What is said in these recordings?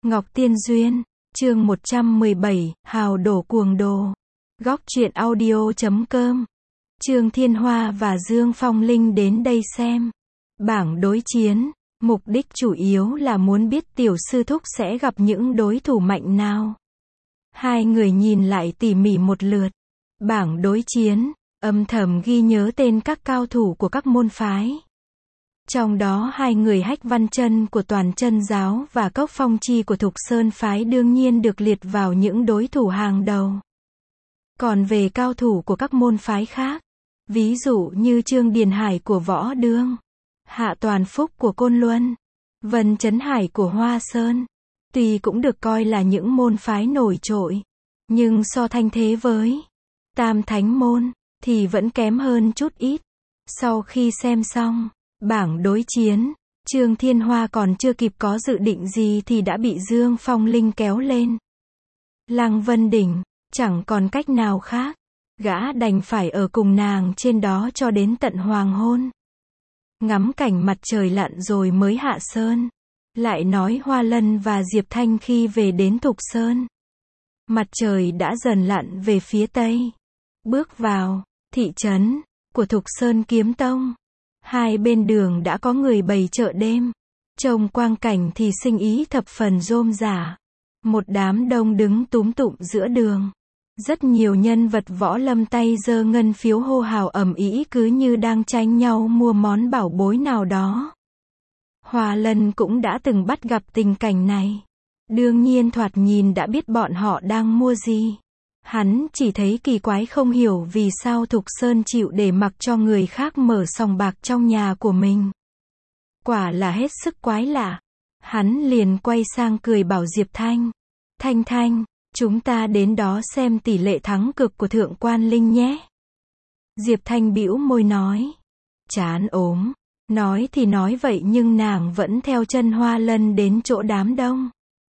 Ngọc Tiên Duyên, chương 117, Hào đổ cuồng đồ. Góc truyện audio.com. Trương Thiên Hoa và Dương Phong Linh đến đây xem bảng đối chiến, mục đích chủ yếu là muốn biết tiểu sư thúc sẽ gặp những đối thủ mạnh nào. Hai người nhìn lại tỉ mỉ một lượt bảng đối chiến, âm thầm ghi nhớ tên các cao thủ của các môn phái. Trong đó hai người Hách Văn Chân của Toàn Chân giáo và Cốc Phong Chi của Thục Sơn phái đương nhiên được liệt vào những đối thủ hàng đầu. Còn về cao thủ của các môn phái khác, ví dụ như Trương Điền Hải của Võ Đương, Hạ Toàn Phúc của Côn Luân, Vân Chấn Hải của Hoa Sơn, tuy cũng được coi là những môn phái nổi trội, nhưng so thanh thế với Tam Thánh môn thì vẫn kém hơn chút ít. Sau khi xem xong bảng đối chiến, Trương Thiên Hoa còn chưa kịp có dự định gì thì đã bị Dương Phong Linh kéo lên Lăng Vân Đỉnh, chẳng còn cách nào khác, gã đành phải ở cùng nàng trên đó cho đến tận hoàng hôn. Ngắm cảnh mặt trời lặn rồi mới hạ sơn. Lại nói Hoa Lân và Diệp Thanh khi về đến Thục Sơn, mặt trời đã dần lặn về phía tây. Bước vào thị trấn của Thục Sơn Kiếm Tông, hai bên đường đã có người bày chợ đêm. Trông quang cảnh thì sinh ý thập phần rôm rả. Một đám đông đứng túm tụm giữa đường. Rất nhiều nhân vật võ lâm tay giơ ngân phiếu hô hào ầm ĩ cứ như đang tranh nhau mua món bảo bối nào đó. Hoa Lân cũng đã từng bắt gặp tình cảnh này. Đương nhiên thoạt nhìn đã biết bọn họ đang mua gì. Hắn chỉ thấy kỳ quái không hiểu vì sao Thục Sơn chịu để mặc cho người khác mở sòng bạc trong nhà của mình. Quả là hết sức quái lạ. Hắn liền quay sang cười bảo Diệp Thanh. Thanh, chúng ta đến đó xem tỷ lệ thắng cực của Thượng Quan Linh nhé. Diệp Thanh bĩu môi nói. Chán ốm. Nói thì nói vậy nhưng nàng vẫn theo chân Hoa Lân đến chỗ đám đông.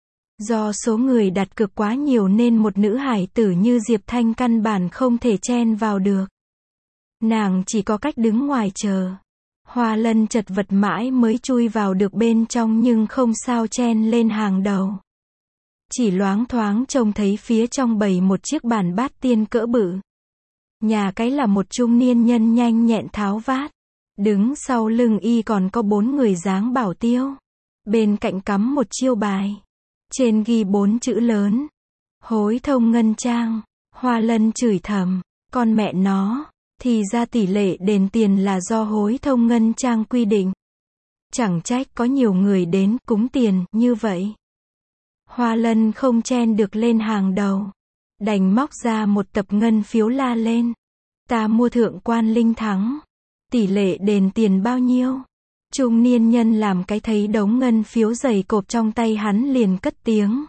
Do số người đặt cược quá nhiều nên một nữ hải tử như Diệp Thanh căn bản không thể chen vào được. Nàng chỉ có cách đứng ngoài chờ. Hoa Lân chật vật mãi mới chui vào được bên trong nhưng không sao chen lên hàng đầu. Chỉ loáng thoáng trông thấy phía trong bày một chiếc bàn bát tiên cỡ bự. Nhà cái là một trung niên nhân nhanh nhẹn tháo vát. Đứng sau lưng y còn có 4 người dáng bảo tiêu. Bên cạnh cắm một chiêu bài. Trên ghi 4 chữ lớn. Hối thông ngân trang. Hoa Lân chửi thầm. Con mẹ nó. Thì ra tỷ lệ đền tiền là do hối thông ngân trang quy định. Chẳng trách có nhiều người đến cúng tiền như vậy. Hoa Lân không chen được lên hàng đầu. Đành móc ra một tập ngân phiếu la lên. Ta mua Thượng Quan Linh thắng. Tỷ lệ đền tiền bao nhiêu? Trung niên nhân làm cái thấy đống ngân phiếu dày cộp trong tay hắn liền cất tiếng.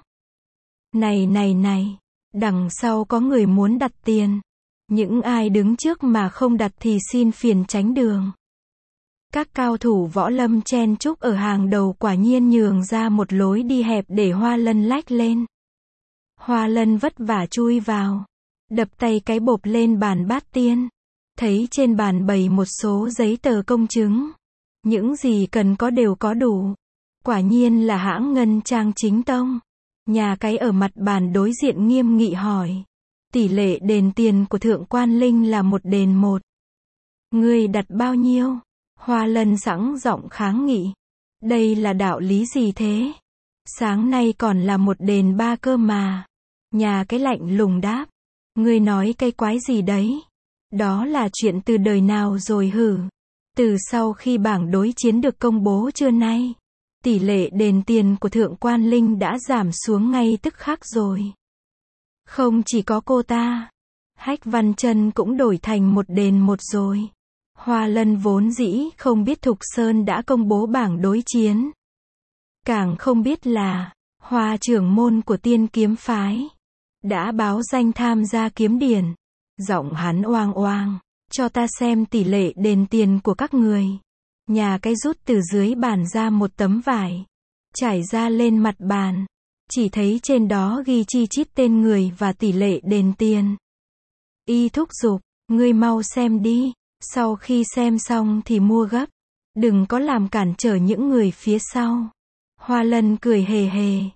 Này, đằng sau có người muốn đặt tiền. Những ai đứng trước mà không đặt thì xin phiền tránh đường. Các cao thủ võ lâm chen chúc ở hàng đầu quả nhiên nhường ra một lối đi hẹp để Hoa Lân lách lên. Hoa Lân vất vả chui vào. Đập tay cái bộp lên bàn bát tiên. Thấy trên bàn bày một số giấy tờ công chứng. Những gì cần có đều có đủ. Quả nhiên là hãng ngân trang chính tông. Nhà cái ở mặt bàn đối diện nghiêm nghị hỏi. Tỷ lệ đền tiền của Thượng Quan Linh là 1 đền 1. Ngươi đặt bao nhiêu? Hoa Lân sẵn giọng kháng nghị. Đây là đạo lý gì thế? Sáng nay còn là 1 đền 3 cơ mà. Nhà cái lạnh lùng đáp. Ngươi nói cái quái gì đấy? Đó là chuyện từ đời nào rồi hử? Từ sau khi bảng đối chiến được công bố trưa nay, tỷ lệ đền tiền của Thượng Quan Linh đã giảm xuống ngay tức khắc rồi. Không chỉ có cô ta, Hách Văn Chân cũng đổi thành 1 đền 1 rồi. Hoa Lân vốn dĩ không biết Thục Sơn đã công bố bảng đối chiến. Càng không biết là, Hoa trưởng môn của Tiên Kiếm phái đã báo danh tham gia kiếm điển. Giọng hắn oang oang. Cho ta xem tỷ lệ đền tiền của các người. Nhà cái rút từ dưới bàn ra một tấm vải. Trải ra lên mặt bàn. Chỉ thấy trên đó ghi chi chít tên người và tỷ lệ đền tiền. Y thúc giục. Ngươi mau xem đi. Sau khi xem xong thì mua gấp. Đừng có làm cản trở những người phía sau. Hoa Lân cười hề hề.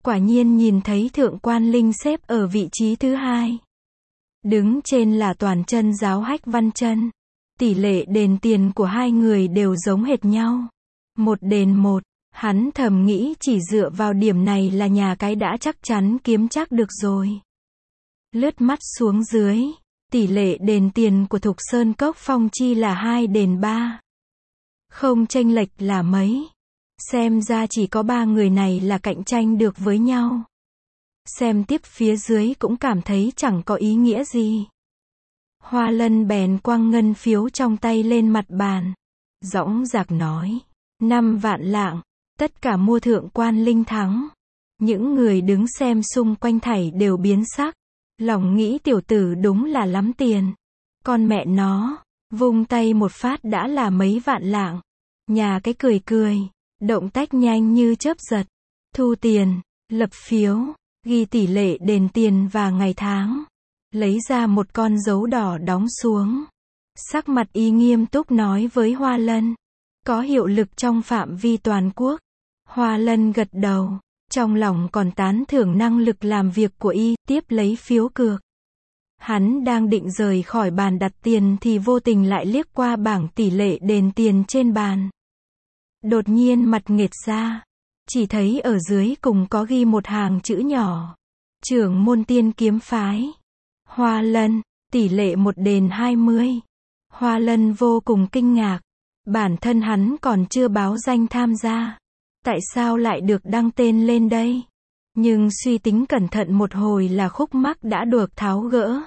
quả nhiên nhìn thấy Thượng Quan Linh xếp ở vị trí thứ hai. Đứng trên là toàn chân giáo Hách Văn Chân. Tỷ lệ đền tiền của hai người đều giống hệt nhau. 1:1, hắn thầm nghĩ chỉ dựa vào điểm này là nhà cái đã chắc chắn kiếm chắc được rồi. Lướt mắt xuống dưới, tỷ lệ đền tiền của Thục Sơn Cốc Phong Chi là 2:3. Không chênh lệch là mấy. Xem ra chỉ có 3 người này là cạnh tranh được với nhau. Xem tiếp phía dưới cũng cảm thấy chẳng có ý nghĩa gì. Hoa Lân bèn quăng ngân phiếu trong tay lên mặt bàn. Dõng dạc nói, 5 vạn lạng, tất cả mua Thượng Quan Linh thắng. Những người đứng xem xung quanh thảy đều biến sắc. Lòng nghĩ tiểu tử đúng là lắm tiền. Con mẹ nó, vung tay một phát đã là mấy vạn lạng. Nhà cái cười cười, động tác nhanh như chớp giật. Thu tiền, lập phiếu, ghi tỷ lệ đền tiền và ngày tháng. Lấy ra một con dấu đỏ đóng xuống. Sắc mặt y nghiêm túc nói với Hoa Lân. Có hiệu lực trong phạm vi toàn quốc. Hoa Lân gật đầu. Trong lòng còn tán thưởng năng lực làm việc của y, tiếp lấy phiếu cược. Hắn đang định rời khỏi bàn đặt tiền thì vô tình lại liếc qua bảng tỷ lệ đền tiền trên bàn. Đột nhiên mặt nghệt ra. Chỉ thấy ở dưới cùng có ghi một hàng chữ nhỏ. Trưởng môn Tiên Kiếm Phái. Hoa Lân, tỷ lệ 1:20. Hoa Lân vô cùng kinh ngạc. Bản thân hắn còn chưa báo danh tham gia. Tại sao lại được đăng tên lên đây? Nhưng suy tính cẩn thận một hồi là khúc mắc đã được tháo gỡ.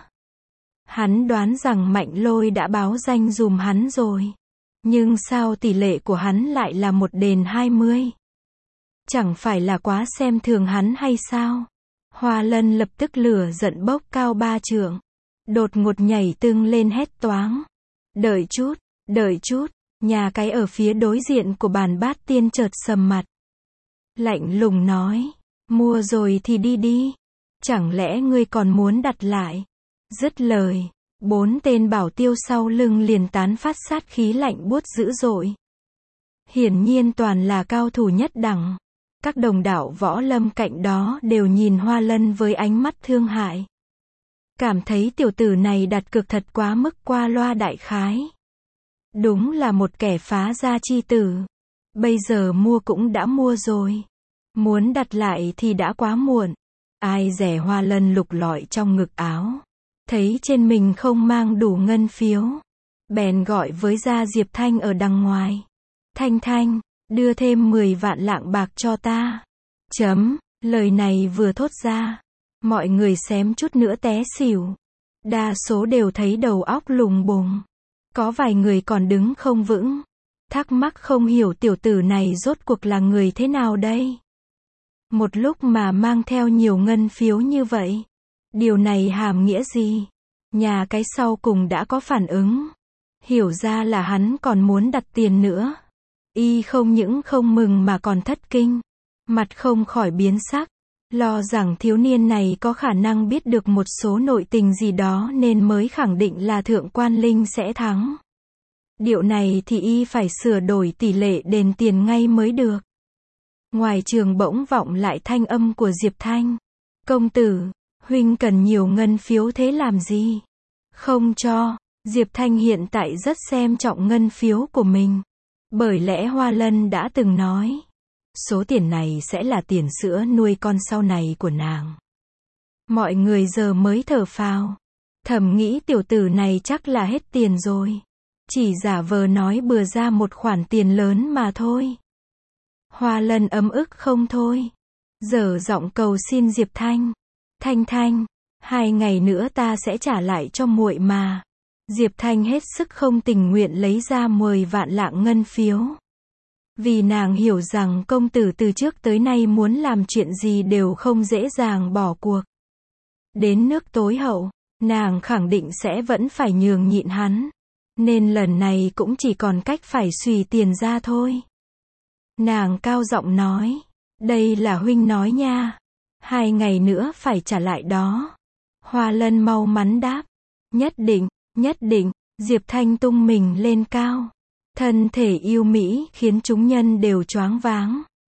Hắn đoán rằng Mạnh Lôi đã báo danh dùm hắn rồi. Nhưng sao tỷ lệ của hắn lại là 1:20? Chẳng phải là quá xem thường hắn hay sao? Hoa Lân lập tức lửa giận bốc cao 3 trượng. Đột ngột nhảy tưng lên hét toáng. Đợi chút, nhà cái ở phía đối diện của bàn bát tiên chợt sầm mặt. Lạnh lùng nói, mua rồi thì đi đi. Chẳng lẽ ngươi còn muốn đặt lại? Dứt lời, 4 tên bảo tiêu sau lưng liền tán phát sát khí lạnh buốt dữ dội. Hiển nhiên toàn là cao thủ nhất đẳng. Các đồng đạo võ lâm cạnh đó đều nhìn Hoa Lân với ánh mắt thương hại. Cảm thấy tiểu tử này đặt cược thật quá mức qua loa đại khái. Đúng là một kẻ phá gia chi tử. Bây giờ mua cũng đã mua rồi. Muốn đặt lại thì đã quá muộn. Ai dè Hoa Lân lục lọi trong ngực áo. Thấy trên mình không mang đủ ngân phiếu. Bèn gọi với gia Diệp Thanh ở đằng ngoài. Thanh, đưa thêm 10 vạn lạng bạc cho ta. Lời này vừa thốt ra. Mọi người xém chút nữa té xỉu. Đa số đều thấy đầu óc lùng bùng. Có vài người còn đứng không vững. Thắc mắc không hiểu tiểu tử này rốt cuộc là người thế nào đây? Một lúc mà mang theo nhiều ngân phiếu như vậy. Điều này hàm nghĩa gì? Nhà cái sau cùng đã có phản ứng. Hiểu ra là hắn còn muốn đặt tiền nữa. Y không những không mừng mà còn thất kinh. Mặt không khỏi biến sắc. Lo rằng thiếu niên này có khả năng biết được một số nội tình gì đó nên mới khẳng định là Thượng Quan Linh sẽ thắng. Điệu này thì y phải sửa đổi tỷ lệ đền tiền ngay mới được. Ngoài trường bỗng vọng lại thanh âm của Diệp Thanh. Công tử, huynh cần nhiều ngân phiếu thế làm gì? Không cho. Diệp Thanh hiện tại rất xem trọng ngân phiếu của mình. Bởi lẽ Hoa Lân đã từng nói. Số tiền này sẽ là tiền sữa nuôi con sau này của nàng. Mọi người giờ mới thở phào. Thầm nghĩ tiểu tử này chắc là hết tiền rồi. Chỉ giả vờ nói bừa ra một khoản tiền lớn mà thôi. Hoa Lân ấm ức không thôi. Dở giọng cầu xin Diệp Thanh. Thanh, 2 ngày nữa ta sẽ trả lại cho muội mà. Diệp Thanh hết sức không tình nguyện lấy ra 10 vạn lạng ngân phiếu. Vì nàng hiểu rằng công tử từ trước tới nay muốn làm chuyện gì đều không dễ dàng bỏ cuộc. Đến nước tối hậu, nàng khẳng định sẽ vẫn phải nhường nhịn hắn. Nên lần này cũng chỉ còn cách phải xùy tiền ra thôi. Nàng cao giọng nói. Đây là huynh nói nha. 2 ngày nữa phải trả lại đó. Hoa Lân mau mắn đáp. Nhất định, Diệp Thanh tung mình lên cao. Thân thể yêu mỹ khiến chúng nhân đều choáng váng.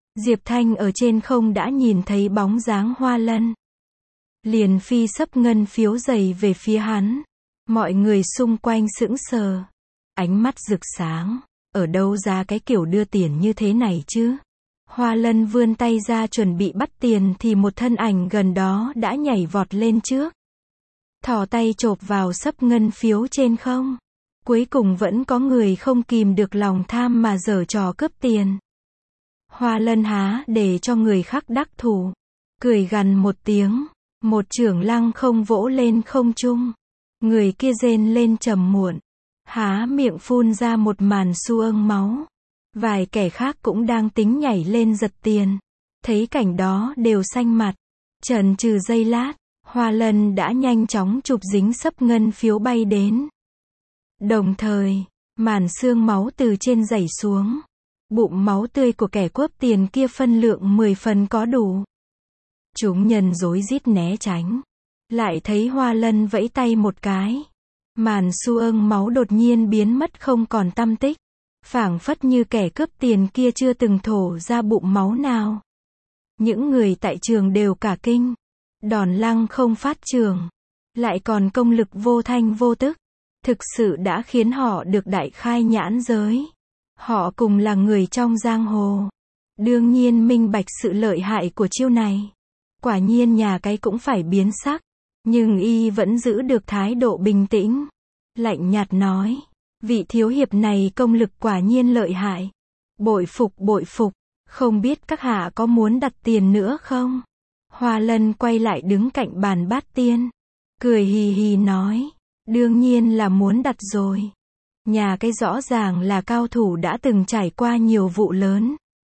Diệp Thanh ở trên không đã nhìn thấy bóng dáng Hoa Lân. Liền phi xấp ngân phiếu giày về phía hắn. Mọi người xung quanh sững sờ. Ánh mắt rực sáng. Ở đâu ra cái kiểu đưa tiền như thế này chứ? Hoa Lân vươn tay ra chuẩn bị bắt tiền thì một thân ảnh gần đó đã nhảy vọt lên trước. Thò tay chộp vào xấp ngân phiếu trên không. Cuối cùng vẫn có người không kìm được lòng tham mà giở trò cướp tiền. Hoa Lân há để cho người khác đắc thủ. Cười gằn một tiếng. Một chưởng lăng không vỗ lên không trung. Người kia rên lên trầm muộn. Há miệng phun ra một màn xu âng máu. Vài kẻ khác cũng đang tính nhảy lên giật tiền. Thấy cảnh đó đều xanh mặt. Chần chừ giây lát, Hoa Lân đã nhanh chóng chụp dính xấp ngân phiếu bay đến. Đồng thời, màn xương máu từ trên giảy xuống. Bụng máu tươi của kẻ cướp tiền kia phân lượng 10 phần có đủ. Chúng nhân rối rít né tránh. Lại thấy Hoa Lân vẫy tay một cái. Màn xu âng máu đột nhiên biến mất không còn tăm tích. Phảng phất như kẻ cướp tiền kia chưa từng thổ ra bụng máu nào. Những người tại trường đều cả kinh. Đòn lăng không phát trường. Lại còn công lực vô thanh vô tức. Thực sự đã khiến họ được đại khai nhãn giới. Họ cùng là người trong giang hồ. Đương nhiên minh bạch sự lợi hại của chiêu này. Quả nhiên nhà cái cũng phải biến sắc. Nhưng y vẫn giữ được thái độ bình tĩnh. Lạnh nhạt nói. Vị thiếu hiệp này công lực quả nhiên lợi hại. Bội phục bội phục. Không biết các hạ có muốn đặt tiền nữa không? Hoa Lân quay lại đứng cạnh bàn bát tiên. Cười hì hì nói. Đương nhiên là muốn đặt rồi. Nhà cái rõ ràng là cao thủ đã từng trải qua nhiều vụ lớn.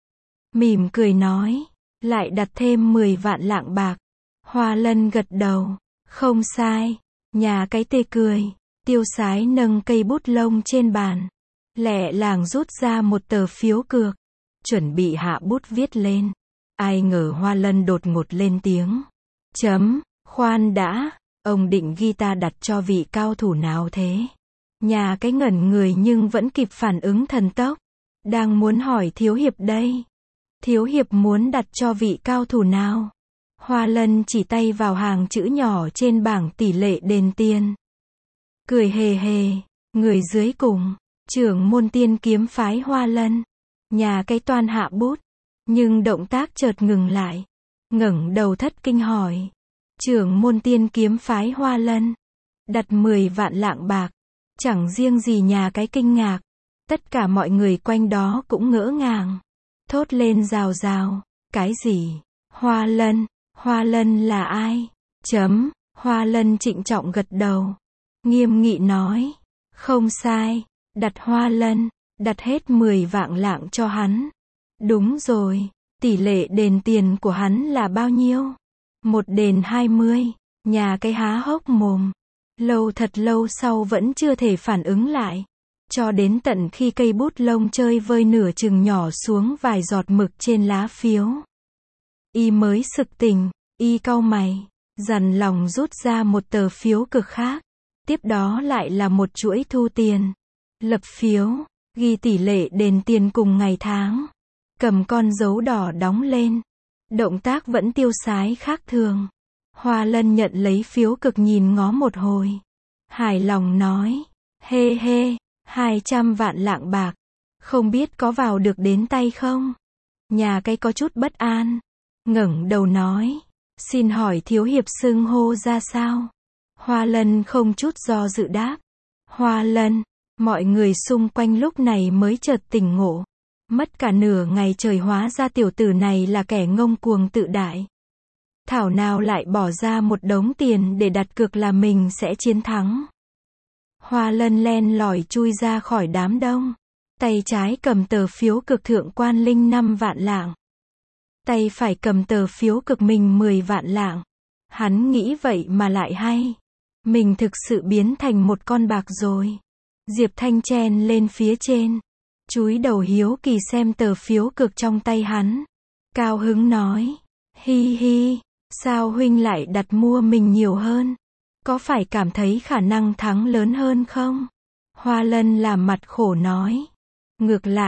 Mỉm cười nói. Lại đặt thêm 10 vạn lạng bạc. Hoa Lân gật đầu. Không sai. Nhà cái tê cười. Tiêu sái nâng cây bút lông trên bàn. Lẹ làng rút ra một tờ phiếu cược. Chuẩn bị hạ bút viết lên. Ai ngờ Hoa Lân đột ngột lên tiếng. Khoan đã. Ông định guitar đặt cho vị cao thủ nào thế? Nhà cái ngẩn người nhưng vẫn kịp phản ứng thần tốc. Đang muốn hỏi thiếu hiệp đây. Thiếu hiệp muốn đặt cho vị cao thủ nào? Hoa Lân chỉ tay vào hàng chữ nhỏ trên bảng tỷ lệ đền tiền. Cười hề hề. Người dưới cùng. Trưởng môn tiên kiếm phái Hoa Lân. Nhà cái toan hạ bút. Nhưng động tác chợt ngừng lại. Ngẩng đầu thất kinh hỏi. Trưởng môn tiên kiếm phái Hoa Lân. Đặt 10 vạn lạng bạc. Chẳng riêng gì nhà cái kinh ngạc. Tất cả mọi người quanh đó cũng ngỡ ngàng. Thốt lên rào rào. Cái gì? Hoa Lân? Hoa Lân là ai? Hoa Lân trịnh trọng gật đầu. Nghiêm nghị nói. Không sai. Đặt Hoa Lân. Đặt hết 10 vạn lạng cho hắn. Đúng rồi. Tỷ lệ đền tiền của hắn là bao nhiêu? 1 đền 20. Nhà cái há hốc mồm. Lâu thật lâu sau vẫn chưa thể phản ứng lại. Cho đến tận khi cây bút lông chơi vơi nửa chừng nhỏ xuống vài giọt mực trên lá phiếu. Y mới sực tỉnh. Y cau mày. Dằn lòng rút ra một tờ phiếu cực khác. Tiếp đó lại là một chuỗi thu tiền. Lập phiếu. Ghi tỷ lệ đền tiền cùng ngày tháng. Cầm con dấu đỏ đóng lên. Động tác vẫn tiêu sái khác thường. Hoa Lân nhận lấy phiếu cực nhìn ngó một hồi. Hài lòng nói. Hê hê, 200 vạn lạng bạc. Không biết có vào được đến tay không? Nhà cái có chút bất an. Ngẩng đầu nói. Xin hỏi thiếu hiệp xưng hô ra sao? Hoa Lân không chút do dự đáp. Hoa Lân. Mọi người xung quanh lúc này mới chợt tỉnh ngộ. Mất cả nửa ngày trời hóa ra tiểu tử này là kẻ ngông cuồng tự đại. Thảo nào lại bỏ ra một đống tiền để đặt cược là mình sẽ chiến thắng. Hoa Lân len lỏi chui ra khỏi đám đông. Tay trái cầm tờ phiếu cực thượng quan linh 5 vạn lạng. Tay phải cầm tờ phiếu cực mình 10 vạn lạng. Hắn nghĩ vậy mà lại hay. Mình thực sự biến thành một con bạc rồi. Diệp Thanh chen lên phía trên. Chúi đầu hiếu kỳ xem tờ phiếu cực trong tay hắn. Cao hứng nói. Hi hi. Sao huynh lại đặt mua mình nhiều hơn? Có phải cảm thấy khả năng thắng lớn hơn không? Hoa Lân làm mặt khổ nói. Ngược lại,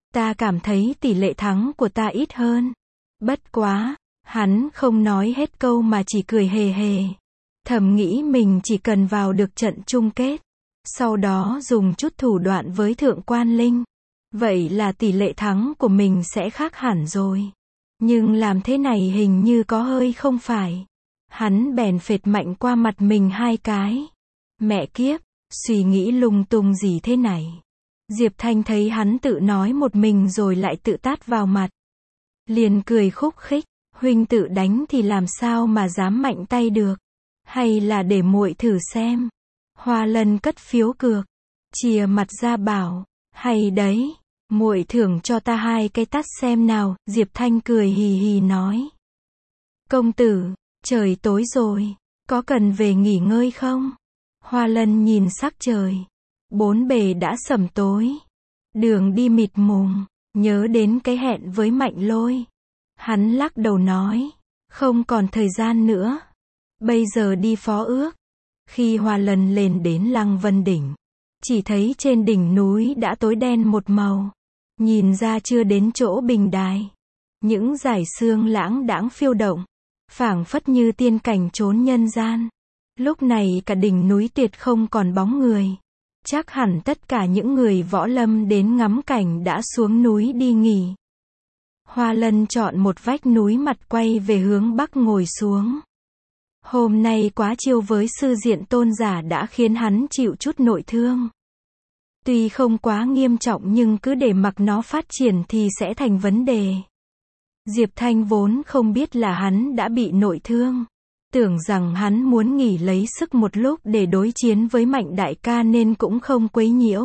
Ta cảm thấy tỷ lệ thắng của ta ít hơn. Bất quá, hắn không nói hết câu mà chỉ cười hề hề. Thầm nghĩ mình chỉ cần vào được trận chung kết. Sau đó dùng chút thủ đoạn với Thượng Quan Linh. Vậy là tỷ lệ thắng của mình sẽ khác hẳn rồi. Nhưng làm thế này hình như có hơi không phải. Hắn bèn phệt mạnh qua mặt mình 2 cái. Mẹ kiếp, suy nghĩ lung tung gì thế này. Diệp Thanh thấy hắn tự nói một mình rồi lại tự tát vào mặt. Liền cười khúc khích, huynh tự đánh thì làm sao mà dám mạnh tay được. Hay là để muội thử xem. Hoa Lân cất phiếu cược, chìa mặt ra bảo, hay đấy, muội thưởng cho ta 2 cái tát xem nào. Diệp Thanh cười hì hì nói. Công tử, trời tối rồi, có cần về nghỉ ngơi không? Hoa Lân nhìn sắc trời, 4 bề đã sẩm tối, đường đi mịt mùng, nhớ đến cái hẹn với Mạnh Lôi. Hắn lắc đầu nói, không còn thời gian nữa, bây giờ đi phó ước. Khi Hoa Lân lên đến Lăng Vân Đỉnh, chỉ thấy trên đỉnh núi đã tối đen một màu, nhìn ra chưa đến chỗ bình đài. Những dải sương lãng đãng phiêu động, phảng phất như tiên cảnh trốn nhân gian. Lúc này cả đỉnh núi tuyệt không còn bóng người. Chắc hẳn tất cả những người võ lâm đến ngắm cảnh đã xuống núi đi nghỉ. Hoa Lân chọn một vách núi mặt quay về hướng bắc ngồi xuống. Hôm nay quá chiêu với sư diện tôn giả đã khiến hắn chịu chút nội thương. Tuy không quá nghiêm trọng nhưng cứ để mặc nó phát triển thì sẽ thành vấn đề. Diệp Thanh vốn không biết là hắn đã bị nội thương. Tưởng rằng hắn muốn nghỉ lấy sức một lúc để đối chiến với Mạnh đại ca nên cũng không quấy nhiễu.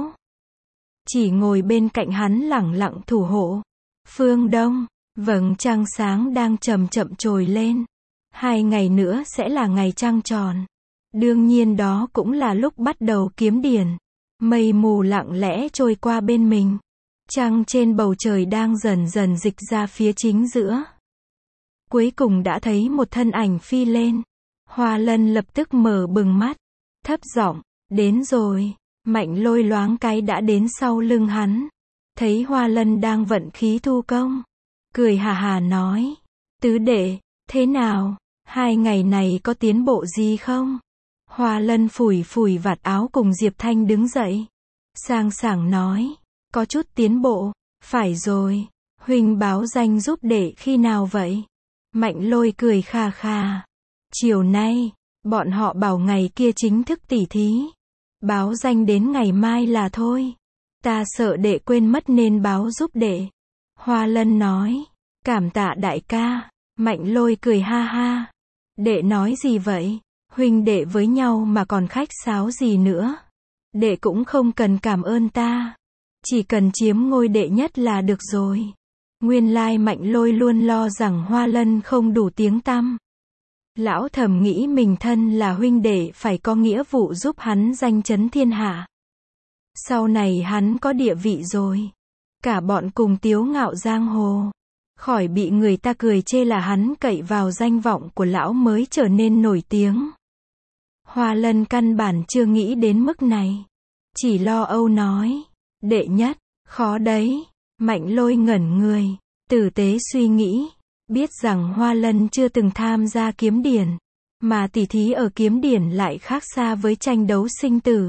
Chỉ ngồi bên cạnh hắn lẳng lặng thủ hộ. Phương Đông, vầng trăng sáng đang chậm chậm trồi lên. 2 ngày nữa sẽ là ngày trăng tròn. Đương nhiên đó cũng là lúc bắt đầu kiếm điển. Mây mù lặng lẽ trôi qua bên mình. Trăng trên bầu trời đang dần dần dịch ra phía chính giữa. Cuối cùng đã thấy một thân ảnh phi lên. Hoa Lân lập tức mở bừng mắt, thấp giọng, đến rồi. Mạnh Lôi loáng cái đã đến sau lưng hắn. Thấy Hoa Lân đang vận khí thu công, cười hà hà nói, tứ đệ, thế nào, 2 ngày này có tiến bộ gì không? Hoa Lân phủi phủi vạt áo cùng Diệp Thanh đứng dậy. Sang sảng nói, có chút tiến bộ, phải rồi, huynh báo danh giúp đệ khi nào vậy? Mạnh Lôi cười kha kha. Chiều nay, bọn họ bảo ngày kia chính thức tỉ thí. Báo danh đến ngày mai là thôi. Ta sợ đệ quên mất nên báo giúp đệ. Hoa Lân nói, cảm tạ đại ca. Mạnh Lôi cười ha ha. Đệ nói gì vậy? Huynh đệ với nhau mà còn khách sáo gì nữa? Đệ cũng không cần cảm ơn ta. Chỉ cần chiếm ngôi đệ nhất là được rồi. Nguyên lai Mạnh Lôi luôn lo rằng Hoa Lân không đủ tiếng tăm. Lão thầm nghĩ mình thân là huynh đệ phải có nghĩa vụ giúp hắn danh chấn thiên hạ. Sau này hắn có địa vị rồi. Cả bọn cùng tiếu ngạo giang hồ. Khỏi bị người ta cười chê là hắn cậy vào danh vọng của lão mới trở nên nổi tiếng. Hoa Lân căn bản chưa nghĩ đến mức này. Chỉ lo âu nói. Đệ nhất, khó đấy. Mạnh Lôi ngẩn người. Tử tế suy nghĩ. Biết rằng Hoa Lân chưa từng tham gia kiếm điển. Mà tỉ thí ở kiếm điển lại khác xa với tranh đấu sinh tử.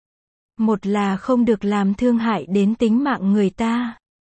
Một là không được làm thương hại đến tính mạng người ta.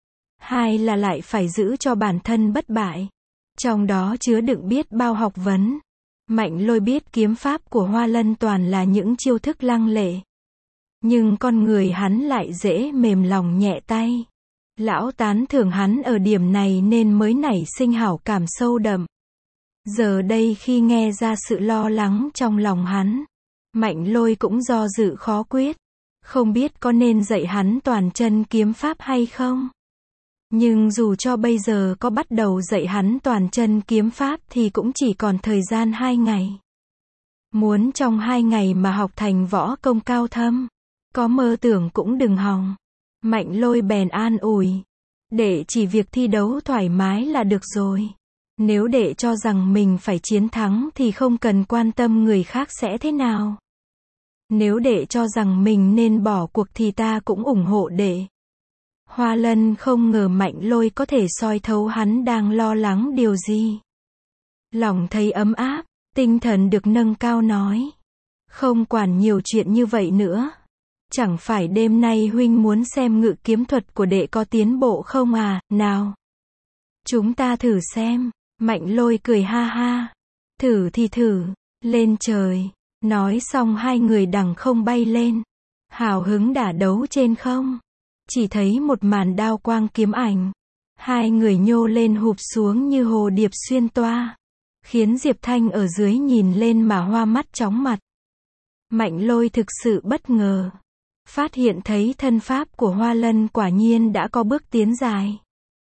2 là lại phải giữ cho bản thân bất bại. Trong đó chứa đựng biết bao học vấn. Mạnh Lôi biết kiếm pháp của Hoa Lân toàn là những chiêu thức lăng lệ. Nhưng con người hắn lại dễ mềm lòng nhẹ tay. Lão tán thưởng hắn ở điểm này nên mới nảy sinh hảo cảm sâu đậm. Giờ đây khi nghe ra sự lo lắng trong lòng hắn, Mạnh Lôi cũng do dự khó quyết. Không biết có nên dạy hắn toàn chân kiếm pháp hay không? Nhưng dù cho bây giờ có bắt đầu dạy hắn toàn chân kiếm pháp thì cũng chỉ còn thời gian 2 ngày. Muốn trong 2 ngày mà học thành võ công cao thâm, có mơ tưởng cũng đừng hòng. Mạnh Lôi bèn an ủi. Đệ chỉ việc thi đấu thoải mái là được rồi. Nếu đệ cho rằng mình phải chiến thắng thì không cần quan tâm người khác sẽ thế nào. Nếu đệ cho rằng mình nên bỏ cuộc thì ta cũng ủng hộ đệ. Hoa Lân không ngờ Mạnh Lôi có thể soi thấu hắn đang lo lắng điều gì. Lòng thấy ấm áp, tinh thần được nâng cao nói. Không quản nhiều chuyện như vậy nữa. Chẳng phải đêm nay huynh muốn xem ngự kiếm thuật của đệ có tiến bộ không à, nào. Chúng ta thử xem, Mạnh Lôi cười ha ha. Thử thì thử, lên trời. Nói xong hai người đằng không bay lên. Hào hứng đả đấu trên không. Chỉ thấy một màn đao quang kiếm ảnh. Hai người nhô lên hụp xuống như hồ điệp xuyên toa. Khiến Diệp Thanh ở dưới nhìn lên mà hoa mắt chóng mặt. Mạnh Lôi thực sự bất ngờ. Phát hiện thấy thân pháp của Hoa Lân quả nhiên đã có bước tiến dài.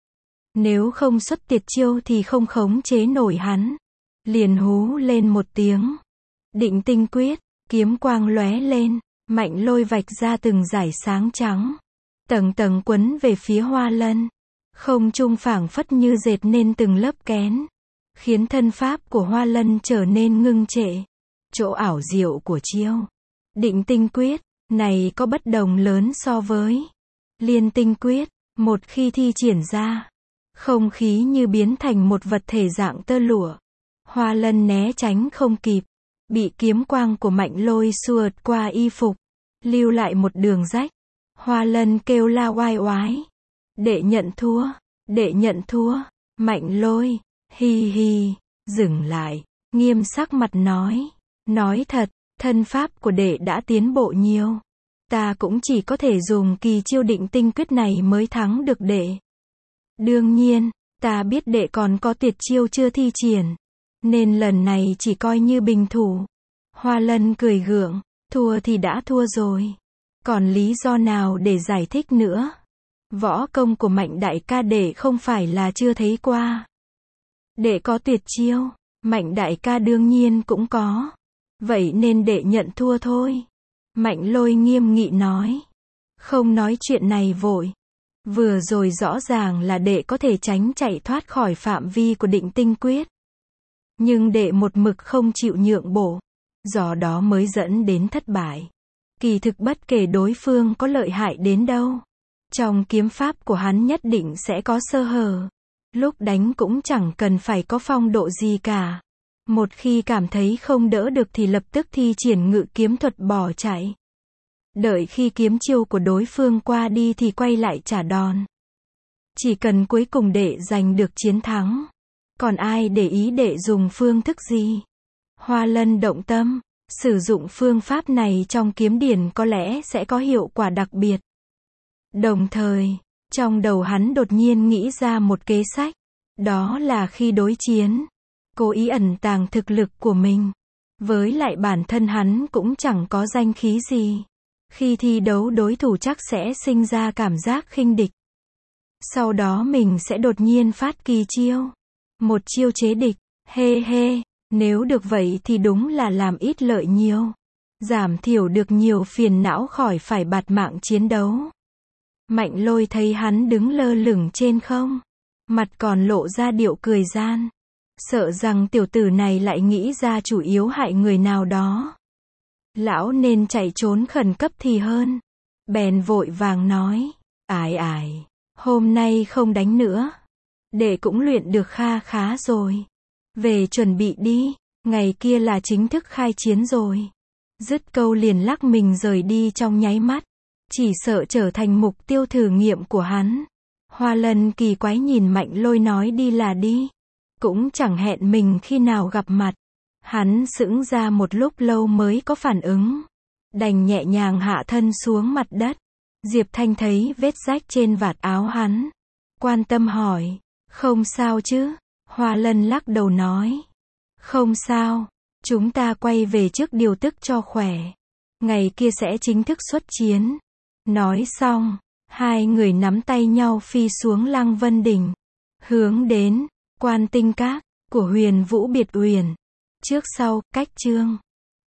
Nếu không xuất tuyệt chiêu thì không khống chế nổi hắn. Liền hú lên một tiếng. Định tinh quyết, kiếm quang lóe lên, Mạnh Lôi vạch ra từng dải sáng trắng. Tầng tầng quấn về phía Hoa Lân. Không trung phảng phất như dệt nên từng lớp kén. Khiến thân pháp của Hoa Lân trở nên ngưng trệ. Chỗ ảo diệu của chiêu định tinh quyết này có bất đồng lớn so với liên tinh quyết. Một khi thi triển ra, không khí như biến thành một vật thể dạng tơ lụa. Hoa Lân né tránh không kịp, bị kiếm quang của Mạnh Lôi xuyệt qua y phục, lưu lại một đường rách. Hoa Lân kêu la oai oái. Đệ nhận thua, đệ nhận thua. Mạnh Lôi, hi hi, dừng lại, nghiêm sắc mặt nói. Nói thật, thân pháp của đệ đã tiến bộ nhiều. Ta cũng chỉ có thể dùng kỳ chiêu định tinh quyết này mới thắng được đệ. Đương nhiên, ta biết đệ còn có tuyệt chiêu chưa thi triển. Nên lần này chỉ coi như bình thủ. Hoa Lân cười gượng, thua thì đã thua rồi. Còn lý do nào để giải thích nữa? Võ công của Mạnh đại ca đệ không phải là chưa thấy qua. Đệ có tuyệt chiêu, Mạnh đại ca đương nhiên cũng có. Vậy nên đệ nhận thua thôi. Mạnh Lôi nghiêm nghị nói. Không nói chuyện này vội. Vừa rồi rõ ràng là đệ có thể tránh chạy thoát khỏi phạm vi của định tinh quyết. Nhưng đệ một mực không chịu nhượng bộ. Do đó mới dẫn đến thất bại. Kỳ thực bất kể đối phương có lợi hại đến đâu. Trong kiếm pháp của hắn nhất định sẽ có sơ hở. Lúc đánh cũng chẳng cần phải có phong độ gì cả. Một khi cảm thấy không đỡ được thì lập tức thi triển ngự kiếm thuật bỏ chạy. Đợi khi kiếm chiêu của đối phương qua đi thì quay lại trả đòn. Chỉ cần cuối cùng đệ giành được chiến thắng. Còn ai để ý đệ dùng phương thức gì? Hoa Lân động tâm, sử dụng phương pháp này trong kiếm điển có lẽ sẽ có hiệu quả đặc biệt. Đồng thời, trong đầu hắn đột nhiên nghĩ ra một kế sách. Đó là khi đối chiến, cố ý ẩn tàng thực lực của mình. Với lại bản thân hắn cũng chẳng có danh khí gì. Khi thi đấu đối thủ chắc sẽ sinh ra cảm giác khinh địch. Sau đó mình sẽ đột nhiên phát kỳ chiêu. Một chiêu chế địch, hê hê, nếu được vậy thì đúng là làm ít lợi nhiều. Giảm thiểu được nhiều phiền não khỏi phải bạt mạng chiến đấu. Mạnh Lôi thấy hắn đứng lơ lửng trên không. Mặt còn lộ ra điệu cười gian. Sợ rằng tiểu tử này lại nghĩ ra chủ yếu hại người nào đó. Lão nên chạy trốn khẩn cấp thì hơn. Bèn vội vàng nói. Ải ải, hôm nay không đánh nữa. Đệ cũng luyện được kha khá rồi. Về chuẩn bị đi, ngày kia là chính thức khai chiến rồi. Dứt câu liền lắc mình rời đi trong nháy mắt. Chỉ sợ trở thành mục tiêu thử nghiệm của hắn. Hoa Lân kỳ quái nhìn Mạnh Lôi nói đi là đi. Cũng chẳng hẹn mình khi nào gặp mặt. Hắn sững ra một lúc lâu mới có phản ứng. Đành nhẹ nhàng hạ thân xuống mặt đất. Diệp Thanh thấy vết rách trên vạt áo hắn. Quan tâm hỏi. Không sao chứ? Hoa Lân lắc đầu nói. Không sao. Chúng ta quay về trước điều tức cho khỏe. Ngày kia sẽ chính thức xuất chiến. Nói xong, hai người nắm tay nhau phi xuống Lăng Vân Đỉnh. Hướng đến Quan Tinh Các của Huyền Vũ Biệt Uyển. Trước sau, cách chương.